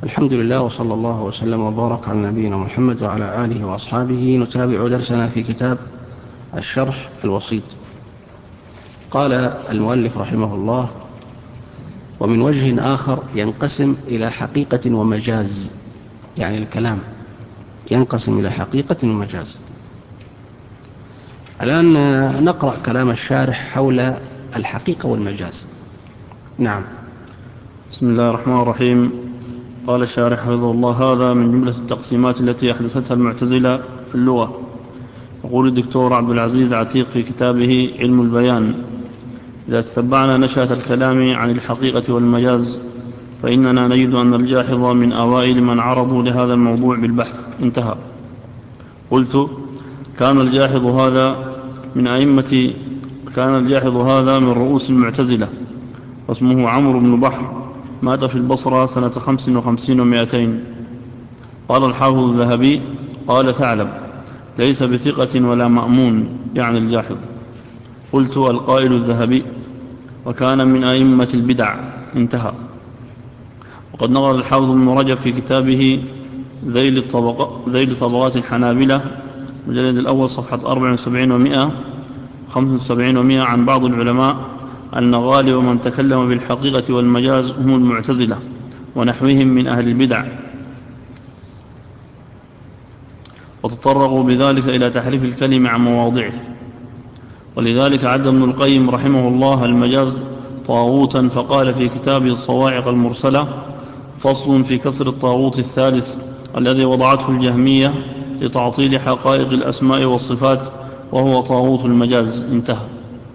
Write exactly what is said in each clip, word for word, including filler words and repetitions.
الحمد لله وصلى الله وسلم وبارك على نبينا محمد وعلى آله وأصحابه. نتابع درسنا في كتاب الشرح الوسيط. قال المؤلف رحمه الله: ومن وجه آخر ينقسم إلى حقيقة ومجاز، يعني الكلام ينقسم إلى حقيقة ومجاز. الآن نقرأ كلام الشارح حول الحقيقة والمجاز. نعم. بسم الله الرحمن الرحيم. قال الشارح حفظه الله: هذا من جملة التقسيمات التي أحدثتها المعتزلة في اللغة. يقول الدكتور عبد العزيز عتيق في كتابه علم البيان: إذا تتبعنا نشأة الكلام عن الحقيقة والمجاز فإننا نجد أن الجاحظ من أوائل من عرضوا لهذا الموضوع بالبحث. انتهى. قلت: كان الجاحظ هذا من أئمة كان الجاحظ هذا من رؤوس المعتزلة، واسمه عمرو بن بحر، مات في البصرة سنة خمس وخمسين ومائتين. قال الحافظ الذهبي: قال ثعلب: ليس بثقة ولا مأمون، يعني الجاحظ. قلت: القائل الذهبي، وكان من أئمة البدع. انتهى. وقد نقل الحافظ ابن رجب في كتابه ذيل, الطبق... ذيل طبقات الحنابلة مجلد الأول صفحة أربع وسبعين ومائة خمس وسبعين ومائة عن بعض العلماء أن غالب من تكلم بالحقيقة والمجاز هم المعتزلة ونحوهم من أهل البدع، وتطرقوا بذلك إلى تحريف الكلمة عن مواضعه. ولذلك عد ابن القيم رحمه الله المجاز طاغوتا، فقال في كتابه الصواعق المرسلة: فصل في كسر الطاغوت الثالث الذي وضعته الجهمية لتعطيل حقائق الأسماء والصفات، وهو طاغوت المجاز. انتهى.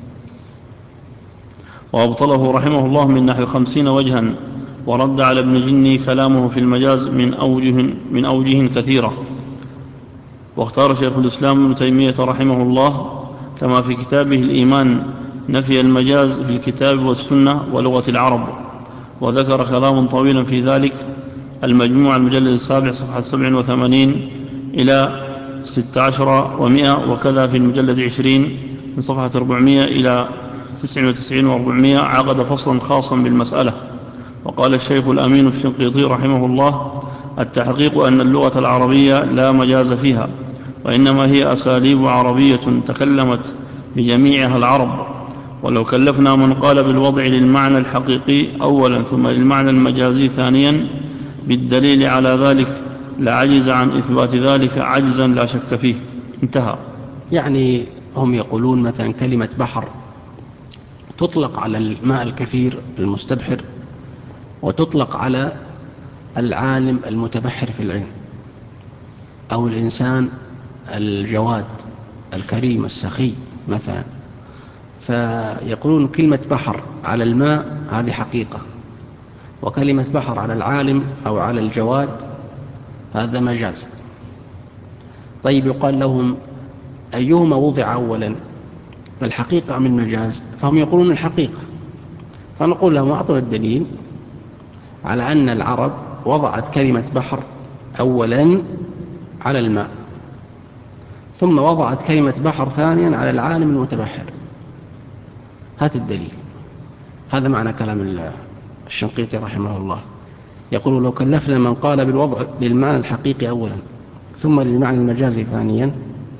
وأبطله رحمه الله من نحو خمسين وجها، ورد على ابن جني كلامه في المجاز من أوجه, من أوجه كثيرة. واختار شيخ الإسلام ابن تيمية رحمه الله كما في كتابه الإيمان نفي المجاز في الكتاب والسنة ولغة العرب، وذكر كلام طويلا في ذلك: المجموع المجلد السابع صفحة سبع وثمانين إلى ستة عشر ومائة، وكذا في المجلد عشرين من صفحة أربعمائة إلى تسعة وتسعين وأربعمائة عقد فصلا خاصا بالمسألة. وقال الشيخ الأمين الشنقيطي رحمه الله: التحقيق أن اللغة العربية لا مجاز فيها، وإنما هي أساليب عربية تكلمت بجميعها العرب، ولو كلفنا من قال بالوضع للمعنى الحقيقي أولا ثم للمعنى المجازي ثانيا بالدليل على ذلك لعجز عن إثبات ذلك عجزا لا شك فيه. انتهى. يعني هم يقولون مثلا كلمة بحر تطلق على الماء الكثير المستبحر، وتطلق على العالم المتبحر في العلم، أو الإنسان الجواد الكريم السخي مثلا. فيقولون كلمة بحر على الماء هذه حقيقة، وكلمة بحر على العالم أو على الجواد هذا مجاز. طيب يقال لهم أيهما وضع أولا، الحقيقة أم المجاز؟ فهم يقولون الحقيقة. فنقول لهم أعطوا الدليل على أن العرب وضعت كلمة بحر أولا على الماء، ثم وضعت كلمة بحر ثانيا على العالم المتبحر. هات الدليل. هذا معنى كلام الشنقيطي رحمه الله. يقول: لو كلفنا من قال بالوضع للمعنى الحقيقي أولا ثم للمعنى المجازي ثانيا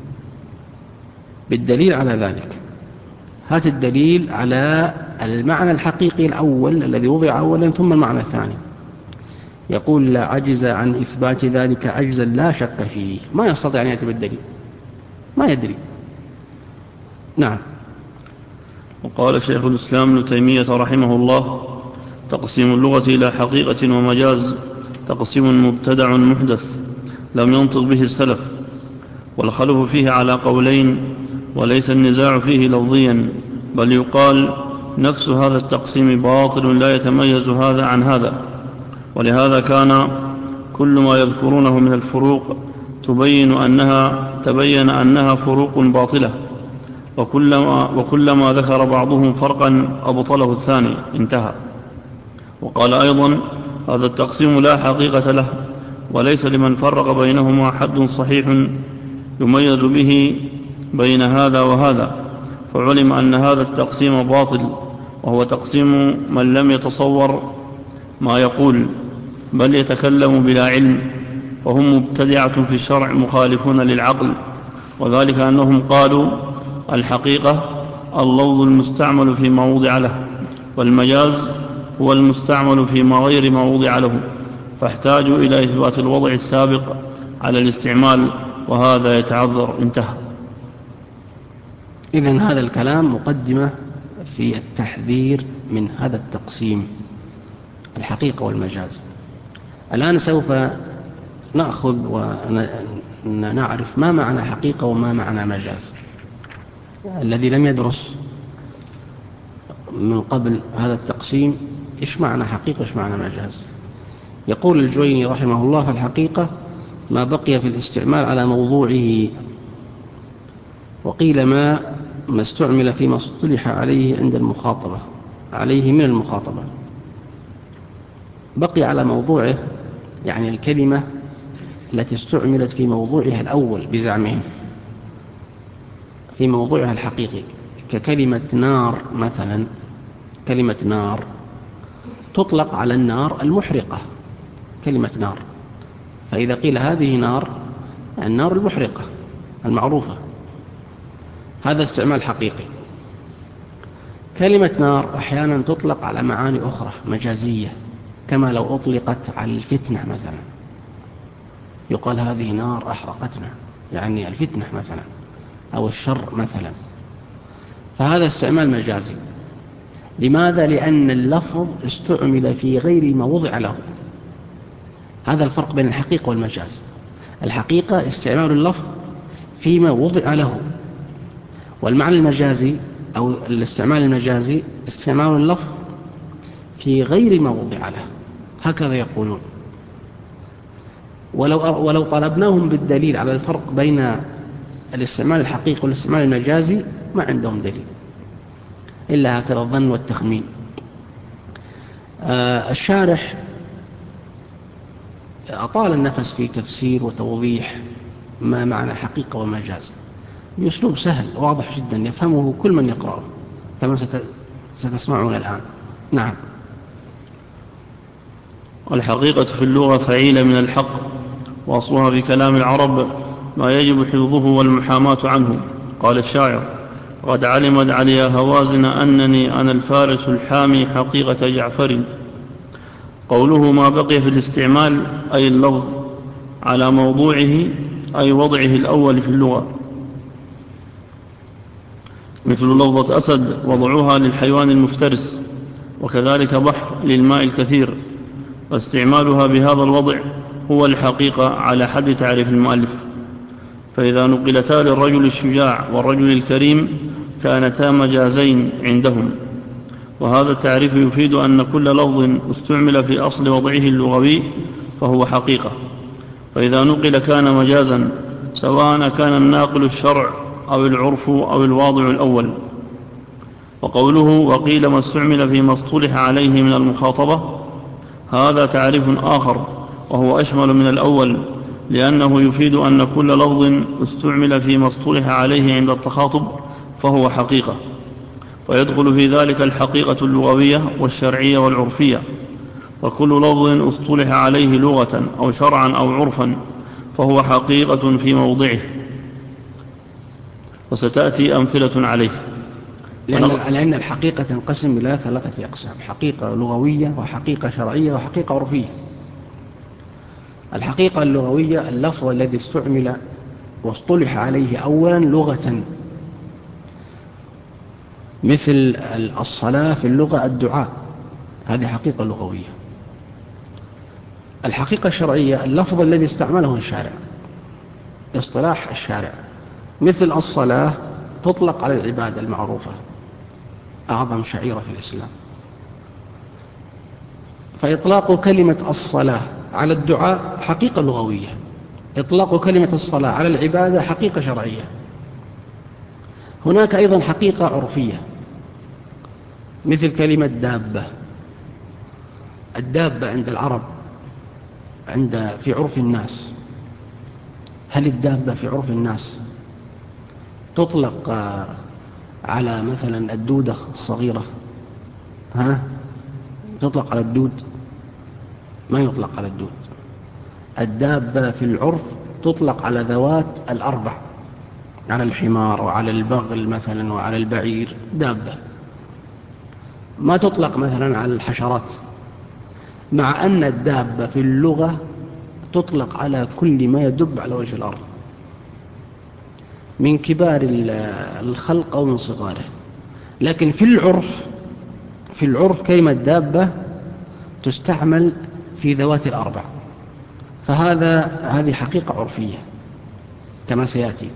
بالدليل على ذلك. هات الدليل على المعنى الحقيقي الأول الذي وضع أولا ثم المعنى الثاني. يقول: لا عجز عن إثبات ذلك عجزا لا شك فيه. ما يستطيع أن يأتي بالدليل، ما يدري. نعم. وقال شيخ الإسلام ابن تيمية رحمه الله: تقسيم اللغة إلى حقيقة ومجاز تقسيم مبتدع محدث لم ينطق به السلف، والخلف فيه على قولين، وليس النزاع فيه لفظيا، بل يقال نفس هذا التقسيم باطل لا يتميز هذا عن هذا. ولهذا كان كل ما يذكرونه من الفروق تبين أنها تبين أنها فروق باطلة، وكلما, وكلما ذكر بعضهم فرقا أبطله الثاني. انتهى. وقال أيضا: هذا التقسيم لا حقيقة له، وليس لمن فرق بينهما حد صحيح يميز به بين هذا وهذا، فعلم أن هذا التقسيم باطل، وهو تقسيم من لم يتصور ما يقول بل يتكلم بلا علم، فهم مبتدعة في الشرع مخالفون للعقل. وذلك أنهم قالوا الحقيقة اللفظ المستعمل فيما وضع له، والمجاز هو المستعمل فيما غير ما وضع له، فاحتاجوا إلى إثبات الوضع السابق على الاستعمال، وهذا يتعذر. انتهى. إذن هذا الكلام مقدمة في التحذير من هذا التقسيم، الحقيقة والمجاز. الآن سوف نأخذ ونعرف ما معنى حقيقة وما معنى مجاز. الذي لم يدرس من قبل هذا التقسيم إيش معنى حقيقة وإيش معنى مجاز. يقول الجويني رحمه الله: فالحقيقة ما بقي في الاستعمال على موضوعه، وقيل ما ما استعمل فيما اصطلح عليه عند المخاطبة عليه من المخاطبة. بقي على موضوعه يعني الكلمة التي استعملت في موضوعها الأول بزعمهم، في موضوعها الحقيقي، ككلمة نار مثلا. كلمة نار تطلق على النار المحرقة، كلمة نار. فإذا قيل هذه نار، النار المحرقة المعروفة، هذا استعمال حقيقي. كلمة نار أحيانا تطلق على معاني أخرى مجازية، كما لو أطلقت على الفتنة مثلا، يقال هذه نار أحرقتنا، يعني الفتنة مثلا أو الشر مثلا. فهذا استعمال مجازي. لماذا؟ لأن اللفظ استعمل في غير ما وضع له. هذا الفرق بين الحقيقة والمجاز. الحقيقة استعمال اللفظ فيما وضع له، والمعنى المجازي أو الاستعمال المجازي استعمال اللفظ في غير ما وضع له، هكذا يقولون. ولو ولو طلبناهم بالدليل على الفرق بين الاستعمال الحقيقي والاستعمال المجازي ما عندهم دليل إلا هكذا الظن والتخمين. آه الشارح أطال النفس في تفسير وتوضيح ما معنى حقيقة ومجاز بأسلوب سهل واضح جدا يفهمه كل من يقرأه، كما ستسمعون الآن. نعم. الحقيقة في اللغة فعيلة من الحق، وأصلها في كلام العرب ما يجب حفظه والمحاماة عنه. قال الشاعر: قد علمت علي هوازن أنني أنا الفارس الحامي حقيقة جعفر. قوله ما بقي في الاستعمال أي اللفظ على موضوعه، أي وضعه الأول في اللغة، مثل لفظة أسد وضعها للحيوان المفترس، وكذلك بحر للماء الكثير. واستعمالها بهذا الوضع هو الحقيقة على حد تعريف المؤلف. فإذا نقلتا للرجل الشجاع والرجل الكريم كانتا مجازين عندهم. وهذا التعريف يفيد أن كل لفظ استعمل في أصل وضعه اللغوي فهو حقيقة، فإذا نقل كان مجازا، سواء كان الناقل الشرع أو العرف أو الواضع الأول. وقوله وقيل ما استعمل فيما اصطلح عليه من المخاطبة، هذا تعريف آخر وهو أشمل من الأول، لأنه يفيد أن كل لفظ استعمل فيما اصطلح عليه عند التخاطب فهو حقيقة، ويدخل في ذلك الحقيقة اللغوية والشرعية والعرفية. وكل لفظ اصطلح عليه لغة أو شرعا أو عرفا فهو حقيقة في موضعه، وستأتي أمثلة عليه. لأن, لأن الحقيقة تنقسم إلى ثلاثة أقسام: حقيقة لغوية وحقيقة شرعية وحقيقة عرفية. الحقيقة اللغوية اللفظ الذي استعمل واصطلح عليه أولا لغة، مثل الصلاة في اللغة الدعاء، هذه حقيقة لغوية. الحقيقة الشرعية اللفظ الذي استعمله الشارع، اصطلاح الشارع، مثل الصلاة تطلق على العبادة المعروفة، أعظم شعيرة في الإسلام، فإطلاق كلمة الصلاة على الدعاء حقيقة لغوية، إطلاق كلمة الصلاة على العبادة حقيقة شرعية. هناك أيضا حقيقة عرفية، مثل كلمة دابة. الدابة عند العرب عند في عرف الناس، هل الدابة في عرف الناس تطلق على مثلا الدودة الصغيرة؟ ها؟ تطلق على الدود؟ ما يطلق على الدود. الدابة في العرف تطلق على ذوات الأربع، على الحمار وعلى البغل مثلا وعلى البعير دابة، ما تطلق مثلا على الحشرات، مع أن الدابة في اللغة تطلق على كل ما يدب على وجه الأرض من كبار الخلق أو من صغاره. لكن في العرف في العرف كلمة دابة تستعمل في ذوات الأربع، فهذا هذه حقيقة عرفية كما سيأتي.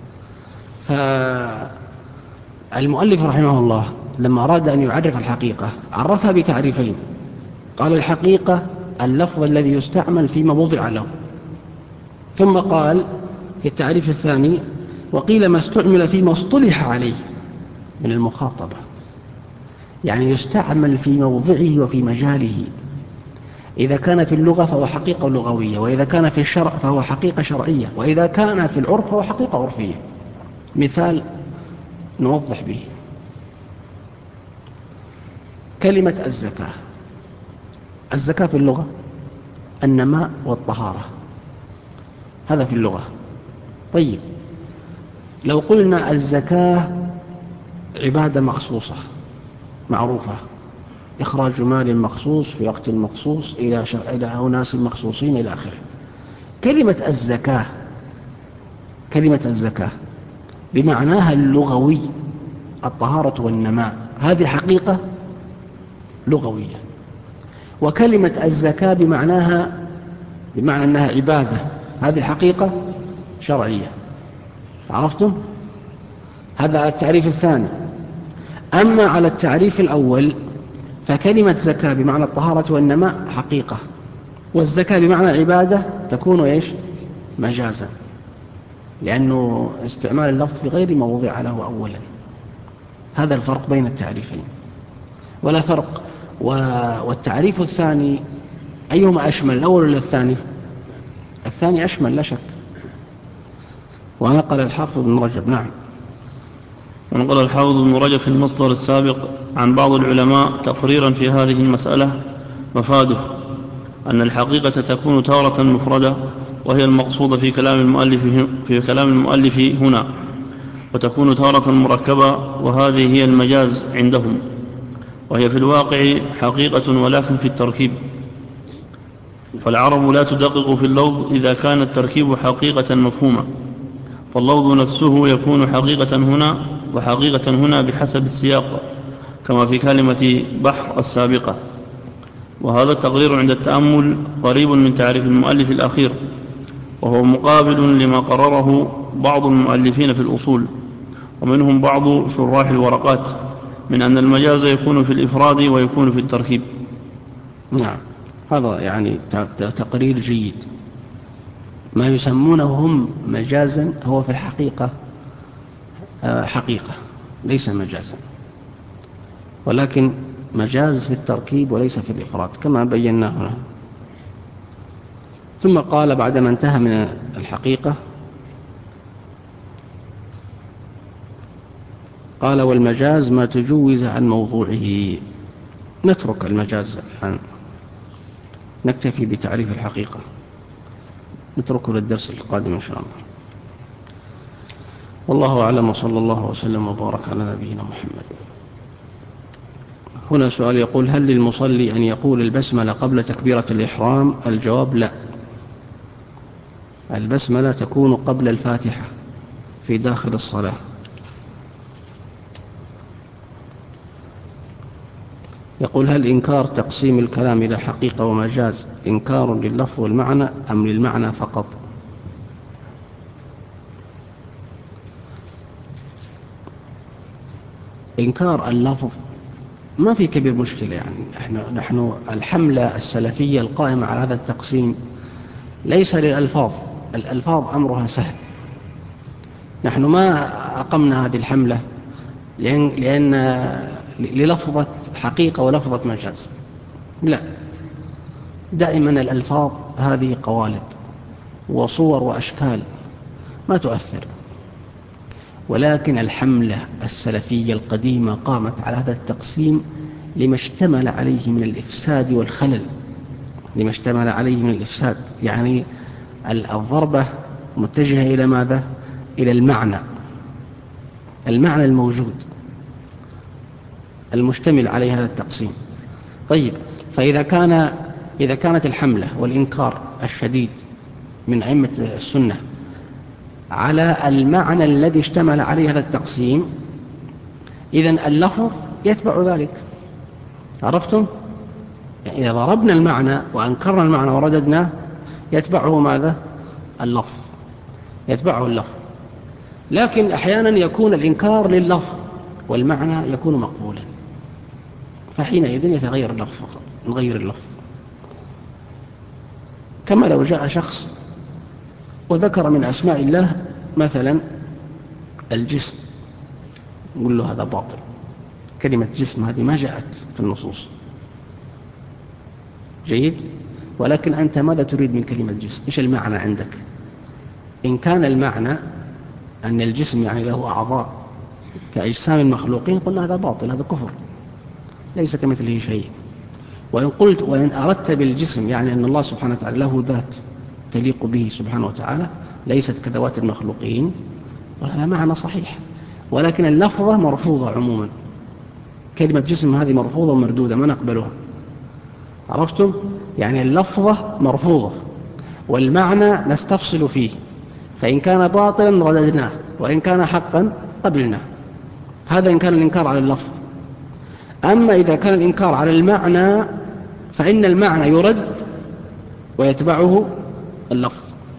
فالمؤلف رحمه الله لما أراد أن يعرف الحقيقة عرفها بتعريفين. قال الحقيقة اللفظ الذي يستعمل فيما وضع له، ثم قال في التعريف الثاني وقيل ما استعمل فيما اصطلح عليه من المخاطبة، يعني يستعمل في موضعه وفي مجاله. إذا كان في اللغة فهو حقيقة لغوية، وإذا كان في الشرع فهو حقيقة شرعية، وإذا كان في العرف فهو حقيقة عرفية. مثال نوضح به: كلمة الزكاة. الزكاة في اللغة النماء والطهارة، هذا في اللغة. طيب لو قلنا الزكاة عبادة مخصوصة معروفة، إخراج مال مخصوص في وقت مخصوص إلى إلى أناس مخصوصين إلى آخره. كلمة الزكاة كلمة الزكاة بمعناها اللغوي الطهارة والنماء، هذه حقيقة لغوية. وكلمة الزكاة بمعناها بمعنى أنها عبادة، هذه حقيقة شرعية. عرفتم؟ هذا على التعريف الثاني. أما على التعريف الأول فكلمة زكاة بمعنى الطهارة والنماء حقيقة، والزكاة بمعنى عبادة تكون إيش؟ مجازا، لأنه استعمال اللفظ في غير ما وضع له أولا. هذا الفرق بين التعريفين ولا فرق. والتعريف الثاني أيهما أشمل، الأول ولا الثاني؟ الثاني أشمل لا شك. ونقل الحافظ بن رجب. نعم. ونقل الحافظ بن رجب في المصدر السابق عن بعض العلماء تقريرا في هذه المسألة، مفاده أن الحقيقة تكون تارة مفردة وهي المقصودة في كلام المؤلف في كلام المؤلف هنا، وتكون تارة مركبة وهذه هي المجاز عندهم، وهي في الواقع حقيقة ولكن في التركيب. فالعرب لا تدقق في اللفظ إذا كان التركيب حقيقة مفهومة، فاللفظ نفسه يكون حقيقة هنا وحقيقة هنا بحسب السياق، كما في كلمة بحر السابقة. وهذا التقرير عند التأمل قريب من تعريف المؤلف الأخير، وهو مقابل لما قرره بعض المؤلفين في الأصول، ومنهم بعض شراح الورقات، من أن المجاز يكون في الإفراد ويكون في التركيب. نعم، هذا يعني تقرير جيد. ما يسمونه هم مجازا هو في الحقيقة حقيقة ليس مجازا، ولكن مجاز في التركيب وليس في الإفراد كما بينا هنا. ثم قال بعدما انتهى من الحقيقة قال والمجاز ما تجوز عن موضوعه. نترك المجاز الآن، نكتفي بتعريف الحقيقة، نتركه للدرس القادم إن شاء الله. والله أعلم، وصلى الله وسلم وبارك على نبينا محمد. هنا سؤال يقول: هل للمصلي أن يقول البسملة قبل تكبيرة الإحرام؟ الجواب: لا، البسملة تكون قبل الفاتحة في داخل الصلاة. يقول: هل إنكار تقسيم الكلام إلى حقيقة ومجاز إنكار لللفظ والمعنى أم للمعنى فقط؟ إنكار اللفظ ما في كبير مشكلة، يعني نحن, نحن الحملة السلفية القائمة على هذا التقسيم ليس للألفاظ، الألفاظ أمرها سهل. نحن ما أقمنا هذه الحملة لأن, لأن للفظة حقيقة ولفظة مجاز، لا، دائما الألفاظ هذه قوالب وصور وأشكال ما تؤثر. ولكن الحملة السلفية القديمة قامت على هذا التقسيم لما اشتمل عليه من الإفساد والخلل، لما اشتمل عليه من الإفساد. يعني الضربة متجهة إلى ماذا؟ إلى المعنى، المعنى الموجود المشتمل عليه هذا التقسيم. طيب، فإذا كان إذا كانت الحملة والإنكار الشديد من أئمة السنة على المعنى الذي اشتمل عليه هذا التقسيم، إذن اللفظ يتبع ذلك. عرفتم؟ يعني إذا ضربنا المعنى وأنكرنا المعنى ورددناه يتبعه ماذا؟ اللفظ، يتبعه اللفظ. لكن أحيانا يكون الإنكار لللفظ والمعنى يكون مقبولا، فحينئذ يتغير اللفظ فقط، نغير اللفظ. كما لو جاء شخص وذكر من أسماء الله مثلا الجسم، نقول له هذا باطل، كلمة جسم هذه ما جاءت في النصوص. جيد، ولكن أنت ماذا تريد من كلمة جسم؟ إيش المعنى عندك؟ إن كان المعنى أن الجسم يعني له أعضاء كأجسام المخلوقين قلنا هذا باطل، هذا كفر، ليس كمثله شيء. وإن قلت وإن أردت بالجسم يعني أن الله سبحانه وتعالى له ذات تليق به سبحانه وتعالى ليست كذوات المخلوقين، وهذا معنى صحيح، ولكن اللفظة مرفوضة عموما. كلمة جسم هذه مرفوضة ومردودة، ما نقبلها. عرفتم؟ يعني اللفظة مرفوضة والمعنى نستفصل فيه، فإن كان باطلا رددناه، وإن كان حقا قبلناه. هذا إن كان الإنكار على اللفظ. أما إذا كان الإنكار على المعنى فإن المعنى يرد ويتبعه اللفظ.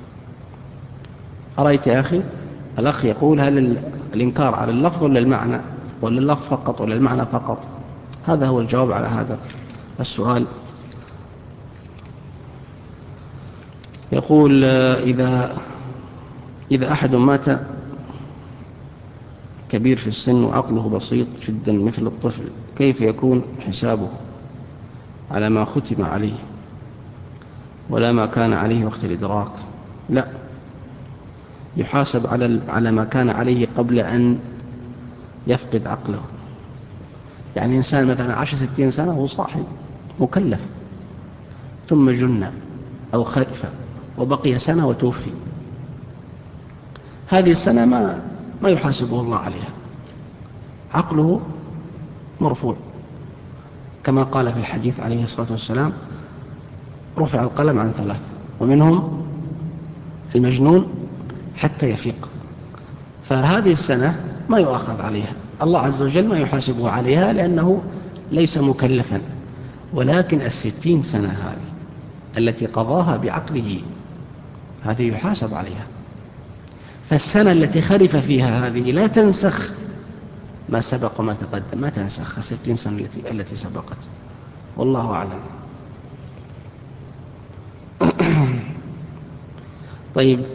أرأيت يا أخي؟ الأخ يقول هل الإنكار على اللفظ ولا المعنى، ولا اللفظ فقط ولا المعنى فقط؟ هذا هو الجواب على هذا السؤال. يقول إذا إذا أحد مات كبير في السن وعقله بسيط جدا مثل الطفل، كيف يكون حسابه على ما ختم عليه ولا ما كان عليه وقت الإدراك؟ لا، يحاسب على على ما كان عليه قبل أن يفقد عقله. يعني إنسان مثلا عاش ستين سنة وهو صاحي مكلف، ثم جن أو خلف وبقي سنة وتوفي، هذه السنة ما ما يحاسبه الله عليها، عقله مرفوع، كما قال في الحديث عليه الصلاة والسلام: رفع القلم عن ثلاث ومنهم المجنون حتى يفيق. فهذه السنة ما يؤاخذ عليها، الله عز وجل ما يحاسبه عليها لأنه ليس مكلفا، ولكن الستين سنة هذه التي قضاها بعقله هذه يحاسب عليها. فالسنة التي خلف فيها هذه لا تنسخ ما سبق وما تقدم، ما تنسخ الستين سنة التي, التي سبقت. والله أعلم. طيب،